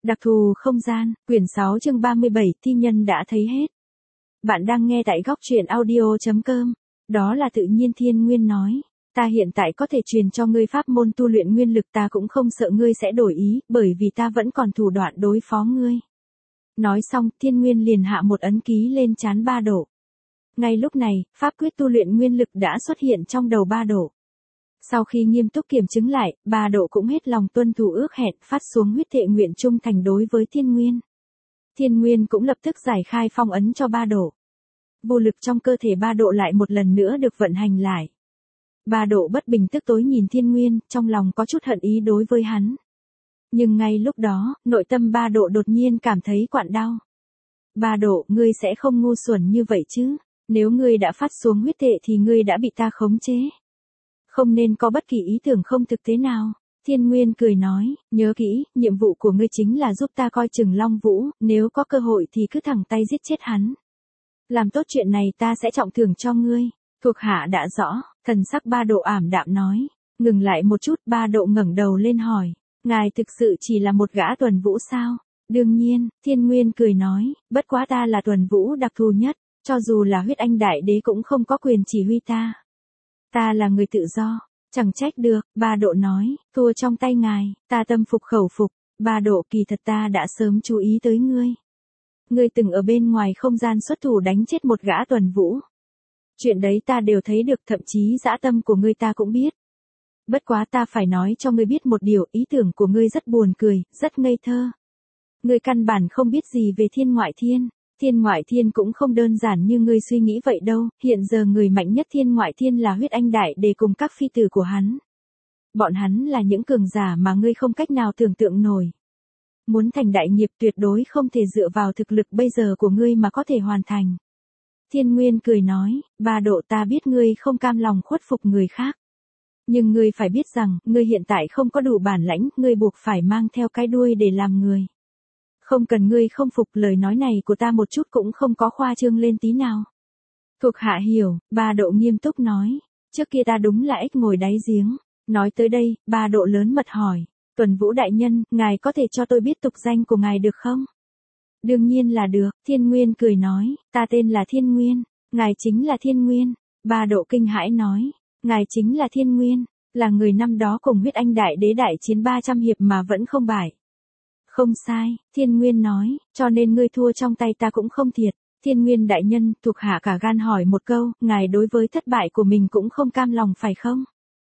Đặc thù không gian, quyển 6 chương 37, thi nhân đã thấy hết. Bạn đang nghe tại góc truyện audio.com. Đó là tự nhiên Thiên Nguyên nói. Ta hiện tại có thể truyền cho ngươi pháp môn tu luyện nguyên lực, ta cũng không sợ ngươi sẽ đổi ý, bởi vì ta vẫn còn thủ đoạn đối phó ngươi. Nói xong, Thiên Nguyên liền hạ một ấn ký lên trán Ba Độ. Ngay lúc này, pháp quyết tu luyện nguyên lực đã xuất hiện trong đầu Ba Độ. Sau khi nghiêm túc kiểm chứng lại, Ba Độ cũng hết lòng tuân thủ ước hẹn, phát xuống huyết thệ nguyện trung thành đối với Thiên Nguyên. Thiên Nguyên cũng lập tức giải khai phong ấn cho Ba Độ. Vô lực trong cơ thể Ba Độ lại một lần nữa được vận hành lại. Ba Độ bất bình tức tối nhìn Thiên Nguyên, trong lòng có chút hận ý đối với hắn. Nhưng ngay lúc đó, nội tâm Ba Độ đột nhiên cảm thấy quặn đau. Ba Độ, ngươi sẽ không ngu xuẩn như vậy chứ? Nếu ngươi đã phát xuống huyết thệ thì ngươi đã bị ta khống chế. Không nên có bất kỳ ý tưởng không thực tế nào. Thiên Nguyên cười nói, nhớ kỹ, nhiệm vụ của ngươi chính là giúp ta coi chừng Long Vũ, nếu có cơ hội thì cứ thẳng tay giết chết hắn. Làm tốt chuyện này ta sẽ trọng thưởng cho ngươi. Thuộc hạ đã rõ, thần sắc Ba Độ ảm đạm nói. Ngừng lại một chút, Ba Độ ngẩng đầu lên hỏi, ngài thực sự chỉ là một gã tuần vũ sao? Đương nhiên, Thiên Nguyên cười nói, bất quá ta là tuần vũ đặc thù nhất, cho dù là huyết anh đại đế cũng không có quyền chỉ huy ta. Ta là người tự do, chẳng trách được, Ba Độ nói, thua trong tay ngài, ta tâm phục khẩu phục. Ba Độ, kỳ thật ta đã sớm chú ý tới ngươi. Ngươi từng ở bên ngoài không gian xuất thủ đánh chết một gã tuần vũ. Chuyện đấy ta đều thấy được, thậm chí dã tâm của ngươi ta cũng biết. Bất quá ta phải nói cho ngươi biết một điều, ý tưởng của ngươi rất buồn cười, rất ngây thơ. Ngươi căn bản không biết gì về thiên ngoại thiên. Thiên ngoại thiên cũng không đơn giản như ngươi suy nghĩ vậy đâu, hiện giờ người mạnh nhất thiên ngoại thiên là huyết anh đại đế cùng các phi tử của hắn. Bọn hắn là những cường giả mà ngươi không cách nào tưởng tượng nổi. Muốn thành đại nghiệp tuyệt đối không thể dựa vào thực lực bây giờ của ngươi mà có thể hoàn thành. Thiên Nguyên cười nói, Ba Độ, ta biết ngươi không cam lòng khuất phục người khác. Nhưng ngươi phải biết rằng, ngươi hiện tại không có đủ bản lãnh, ngươi buộc phải mang theo cái đuôi để làm người. Không cần ngươi không phục, lời nói này của ta một chút cũng không có khoa trương lên tí nào. Thuộc hạ hiểu, Ba Độ nghiêm túc nói, trước kia ta đúng là ếch ngồi đáy giếng. Nói tới đây, Ba Độ lớn mật hỏi, Tuần Vũ đại nhân, ngài có thể cho tôi biết tục danh của ngài được không? Đương nhiên là được, Thiên Nguyên cười nói, ta tên là Thiên Nguyên, ngài chính là Thiên Nguyên. Ba Độ kinh hãi nói, ngài chính là Thiên Nguyên, là người năm đó cùng huyết anh đại đế đại chiến 300 hiệp mà vẫn không bại. Không sai, Thiên Nguyên nói, cho nên ngươi thua trong tay ta cũng không thiệt. Thiên Nguyên đại nhân, thuộc hạ cả gan hỏi một câu, ngài đối với thất bại của mình cũng không cam lòng phải không?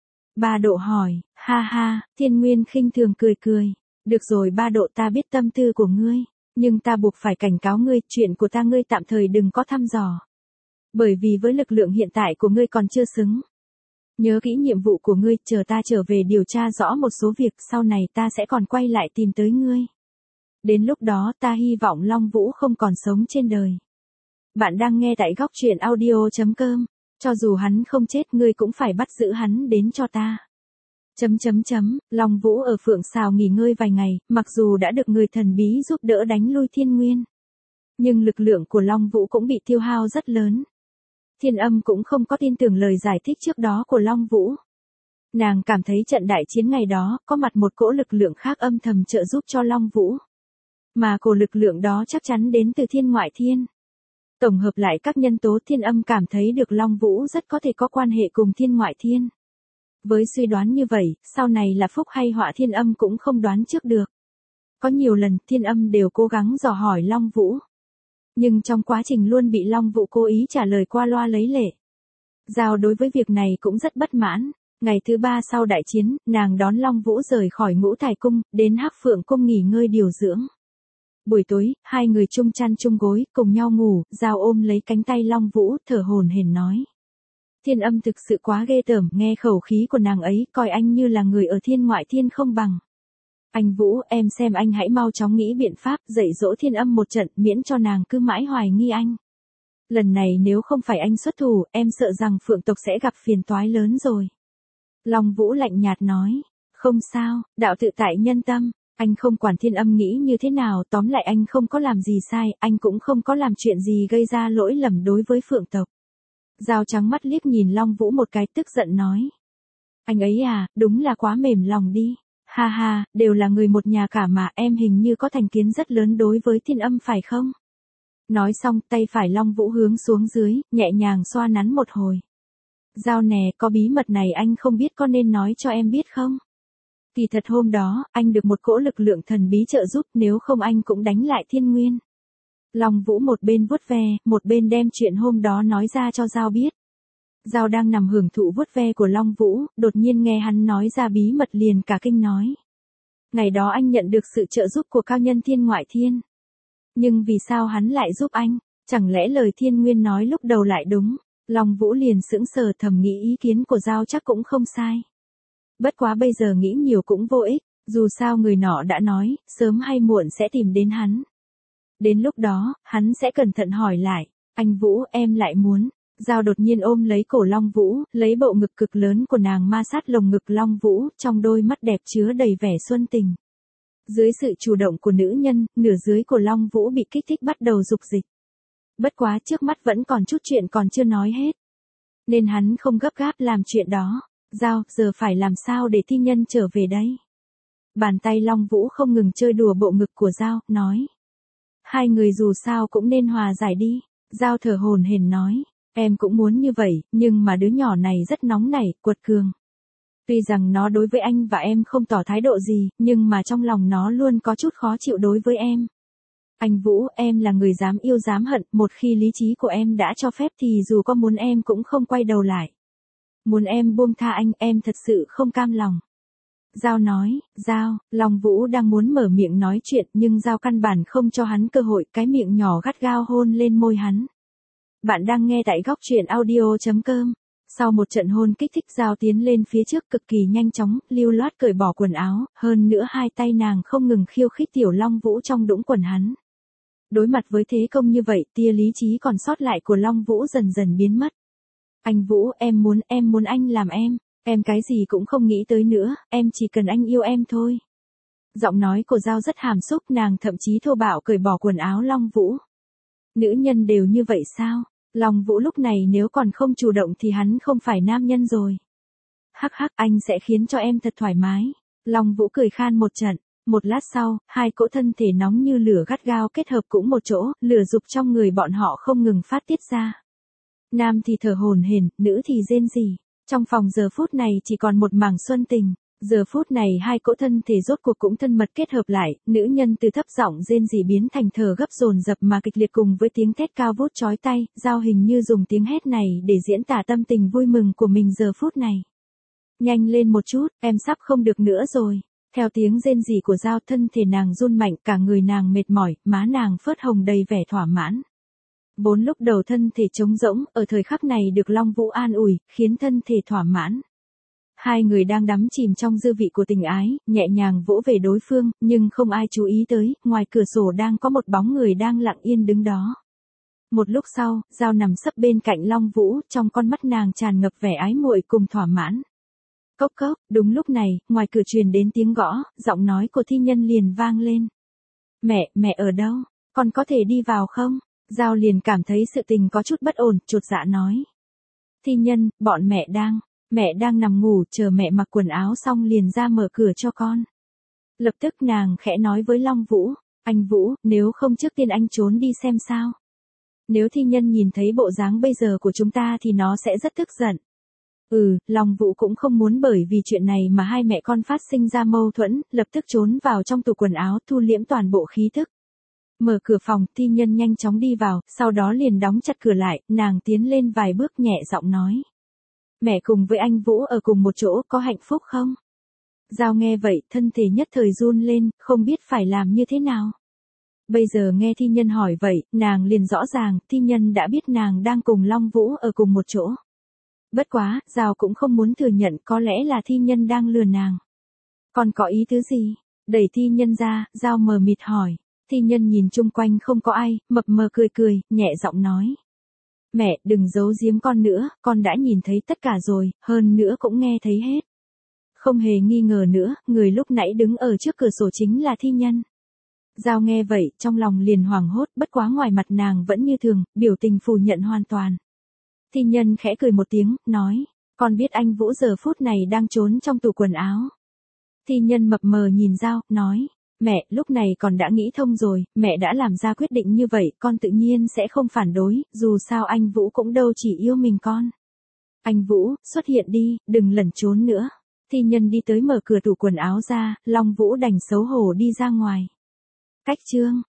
Ba Độ hỏi, ha ha, Thiên Nguyên khinh thường cười cười. Được rồi Ba Độ, ta biết tâm tư của ngươi, nhưng ta buộc phải cảnh cáo ngươi, chuyện của ta ngươi tạm thời đừng có thăm dò. Bởi vì với lực lượng hiện tại của ngươi còn chưa xứng. Nhớ kỹ nhiệm vụ của ngươi, chờ ta trở về điều tra rõ một số việc, sau này ta sẽ còn quay lại tìm tới ngươi. Đến lúc đó ta hy vọng Long Vũ không còn sống trên đời. Bạn đang nghe tại góc truyện audio.com. Cho dù hắn không chết, ngươi cũng phải bắt giữ hắn đến cho ta. Long Vũ ở Phượng Sào nghỉ ngơi vài ngày, mặc dù đã được người thần bí giúp đỡ đánh lui Thiên Nguyên. Nhưng lực lượng của Long Vũ cũng bị tiêu hao rất lớn. Thiên Âm cũng không có tin tưởng lời giải thích trước đó của Long Vũ. Nàng cảm thấy trận đại chiến ngày đó, có mặt một cỗ lực lượng khác âm thầm trợ giúp cho Long Vũ. Mà cổ lực lượng đó chắc chắn đến từ thiên ngoại thiên. Tổng hợp lại các nhân tố, Thiên Âm cảm thấy được Long Vũ rất có thể có quan hệ cùng thiên ngoại thiên. Với suy đoán như vậy, sau này là phúc hay họa Thiên Âm cũng không đoán trước được. Có nhiều lần, Thiên Âm đều cố gắng dò hỏi Long Vũ. Nhưng trong quá trình luôn bị Long Vũ cố ý trả lời qua loa lấy lệ. Giao đối với việc này cũng rất bất mãn. Ngày thứ 3 sau đại chiến, nàng đón Long Vũ rời khỏi Ngũ Thải Cung, đến Hắc Phượng Cung nghỉ ngơi điều dưỡng. Buổi tối, hai người chung chăn chung gối, cùng nhau ngủ, Giao ôm lấy cánh tay Long Vũ, thở hổn hển nói. Thiên Âm thực sự quá ghê tởm, nghe khẩu khí của nàng ấy, coi anh như là người ở thiên ngoại thiên không bằng. Anh Vũ, em xem anh hãy mau chóng nghĩ biện pháp, dạy dỗ Thiên Âm một trận, miễn cho nàng cứ mãi hoài nghi anh. Lần này nếu không phải anh xuất thủ, em sợ rằng Phượng tộc sẽ gặp phiền toái lớn rồi. Long Vũ lạnh nhạt nói, không sao, đạo tự tại nhân tâm. Anh không quản Thiên Âm nghĩ như thế nào, tóm lại anh không có làm gì sai, anh cũng không có làm chuyện gì gây ra lỗi lầm đối với Phượng tộc. Giao trắng mắt liếc nhìn Long Vũ một cái, tức giận nói. Anh ấy à, đúng là quá mềm lòng đi. Ha ha, đều là người một nhà cả mà, em hình như có thành kiến rất lớn đối với Thiên Âm phải không? Nói xong, tay phải Long Vũ hướng xuống dưới, nhẹ nhàng xoa nắn một hồi. Giao nè, có bí mật này anh không biết, có nên nói cho em biết không? Kỳ thật hôm đó, anh được một cỗ lực lượng thần bí trợ giúp, nếu không anh cũng đánh lại Thiên Nguyên. Long Vũ một bên vuốt ve, một bên đem chuyện hôm đó nói ra cho Giao biết. Giao đang nằm hưởng thụ vuốt ve của Long Vũ, đột nhiên nghe hắn nói ra bí mật liền cả kinh nói. Ngày đó anh nhận được sự trợ giúp của cao nhân Thiên Ngoại Thiên. Nhưng vì sao hắn lại giúp anh? Chẳng lẽ lời Thiên Nguyên nói lúc đầu lại đúng? Long Vũ liền sững sờ, thầm nghĩ ý kiến của Giao chắc cũng không sai. Bất quá bây giờ nghĩ nhiều cũng vô ích, dù sao người nọ đã nói, sớm hay muộn sẽ tìm đến hắn. Đến lúc đó, hắn sẽ cẩn thận hỏi lại, anh Vũ em lại muốn. Giao đột nhiên ôm lấy cổ Long Vũ, lấy bộ ngực cực lớn của nàng ma sát lồng ngực Long Vũ, trong đôi mắt đẹp chứa đầy vẻ xuân tình. Dưới sự chủ động của nữ nhân, nửa dưới của Long Vũ bị kích thích bắt đầu dục dịch. Bất quá trước mắt vẫn còn chút chuyện còn chưa nói hết. Nên hắn không gấp gáp làm chuyện đó. Giao, giờ phải làm sao để thi nhân trở về đây? Bàn tay Long Vũ không ngừng chơi đùa bộ ngực của Giao, nói. Hai người dù sao cũng nên hòa giải đi. Giao thở hổn hển nói. Em cũng muốn như vậy, nhưng mà đứa nhỏ này rất nóng nảy, quật cường. Tuy rằng nó đối với anh và em không tỏ thái độ gì, nhưng mà trong lòng nó luôn có chút khó chịu đối với em. Anh Vũ, em là người dám yêu dám hận, một khi lý trí của em đã cho phép thì dù có muốn em cũng không quay đầu lại. Muốn em buông tha anh, em thật sự không cam lòng. Giao nói, Giao, Long Vũ đang muốn mở miệng nói chuyện nhưng Giao căn bản không cho hắn cơ hội, cái miệng nhỏ gắt gao hôn lên môi hắn. Bạn đang nghe tại góc truyện audio.com. Sau một trận hôn kích thích, Giao tiến lên phía trước cực kỳ nhanh chóng, lưu loát cởi bỏ quần áo, hơn nữa hai tay nàng không ngừng khiêu khích tiểu Long Vũ trong đũng quần hắn. Đối mặt với thế công như vậy, tia lý trí còn sót lại của Long Vũ dần dần biến mất. Anh Vũ, em muốn anh làm em cái gì cũng không nghĩ tới nữa, em chỉ cần anh yêu em thôi. Giọng nói của Giao rất hàm xúc, nàng thậm chí thô bạo cởi bỏ quần áo Long Vũ. Nữ nhân đều như vậy sao? Long Vũ lúc này nếu còn không chủ động thì hắn không phải nam nhân rồi. Hắc hắc, anh sẽ khiến cho em thật thoải mái. Long Vũ cười khan một trận. Một lát sau, hai cỗ thân thể nóng như lửa gắt gao kết hợp cũng một chỗ, lửa dục trong người bọn họ không ngừng phát tiết ra. Nam thì thở hổn hển, nữ thì rên rỉ. Trong phòng giờ phút này chỉ còn một mảng xuân tình. Giờ phút này hai cỗ thân thể rốt cuộc cũng thân mật kết hợp lại, nữ nhân từ thấp giọng rên rỉ biến thành thở gấp dồn dập mà kịch liệt cùng với tiếng thét cao vút chói tai, Giao hình như dùng tiếng hét này để diễn tả tâm tình vui mừng của mình giờ phút này. Nhanh lên một chút, em sắp không được nữa rồi. Theo tiếng rên rỉ của Giao, thân thể nàng run mạnh, cả người nàng mệt mỏi, má nàng phớt hồng đầy vẻ thỏa mãn. Vốn lúc đầu thân thể trống rỗng, ở thời khắc này được Long Vũ an ủi, khiến thân thể thỏa mãn. Hai người đang đắm chìm trong dư vị của tình ái, nhẹ nhàng vỗ về đối phương, nhưng không ai chú ý tới, ngoài cửa sổ đang có một bóng người đang lặng yên đứng đó. Một lúc sau, Giao nằm sấp bên cạnh Long Vũ, trong con mắt nàng tràn ngập vẻ ái muội cùng thỏa mãn. Cốc cốc, đúng lúc này, ngoài cửa truyền đến tiếng gõ, giọng nói của thi nhân liền vang lên. Mẹ ở đâu? Con có thể đi vào không? Giao liền cảm thấy sự tình có chút bất ổn, chột dạ nói. Thi nhân, bọn mẹ đang nằm ngủ, chờ mẹ mặc quần áo xong liền ra mở cửa cho con. Lập tức nàng khẽ nói với Long Vũ, anh Vũ, nếu không trước tiên anh trốn đi xem sao. Nếu thi nhân nhìn thấy bộ dáng bây giờ của chúng ta thì nó sẽ rất tức giận. Long Vũ cũng không muốn bởi vì chuyện này mà hai mẹ con phát sinh ra mâu thuẫn, lập tức trốn vào trong tủ quần áo thu liễm toàn bộ khí thức. Mở cửa phòng, thi nhân nhanh chóng đi vào, sau đó liền đóng chặt cửa lại, nàng tiến lên vài bước nhẹ giọng nói. Mẹ cùng với anh Vũ ở cùng một chỗ có hạnh phúc không? Giao nghe vậy, thân thể nhất thời run lên, không biết phải làm như thế nào. Bây giờ nghe thi nhân hỏi vậy, nàng liền rõ ràng, thi nhân đã biết nàng đang cùng Long Vũ ở cùng một chỗ. Bất quá, Giao cũng không muốn thừa nhận, có lẽ là thi nhân đang lừa nàng. Còn có ý tứ gì? Đẩy thi nhân ra, Giao mờ mịt hỏi. Thi nhân nhìn chung quanh không có ai, mập mờ cười, nhẹ giọng nói. Mẹ, đừng giấu giếm con nữa, con đã nhìn thấy tất cả rồi, hơn nữa cũng nghe thấy hết. Không hề nghi ngờ nữa, người lúc nãy đứng ở trước cửa sổ chính là thi nhân. Giao nghe vậy, trong lòng liền hoảng hốt, bất quá ngoài mặt nàng vẫn như thường, biểu tình phủ nhận hoàn toàn. Thi nhân khẽ cười một tiếng, nói, con biết anh Vũ giờ phút này đang trốn trong tủ quần áo. Thi nhân mập mờ nhìn Giao, nói, mẹ, lúc này con đã nghĩ thông rồi, mẹ đã làm ra quyết định như vậy, con tự nhiên sẽ không phản đối, dù sao anh Vũ cũng đâu chỉ yêu mình con. Anh Vũ, xuất hiện đi, đừng lẩn trốn nữa. Thi nhân đi tới mở cửa tủ quần áo ra, Long Vũ đành xấu hổ đi ra ngoài. Cách chương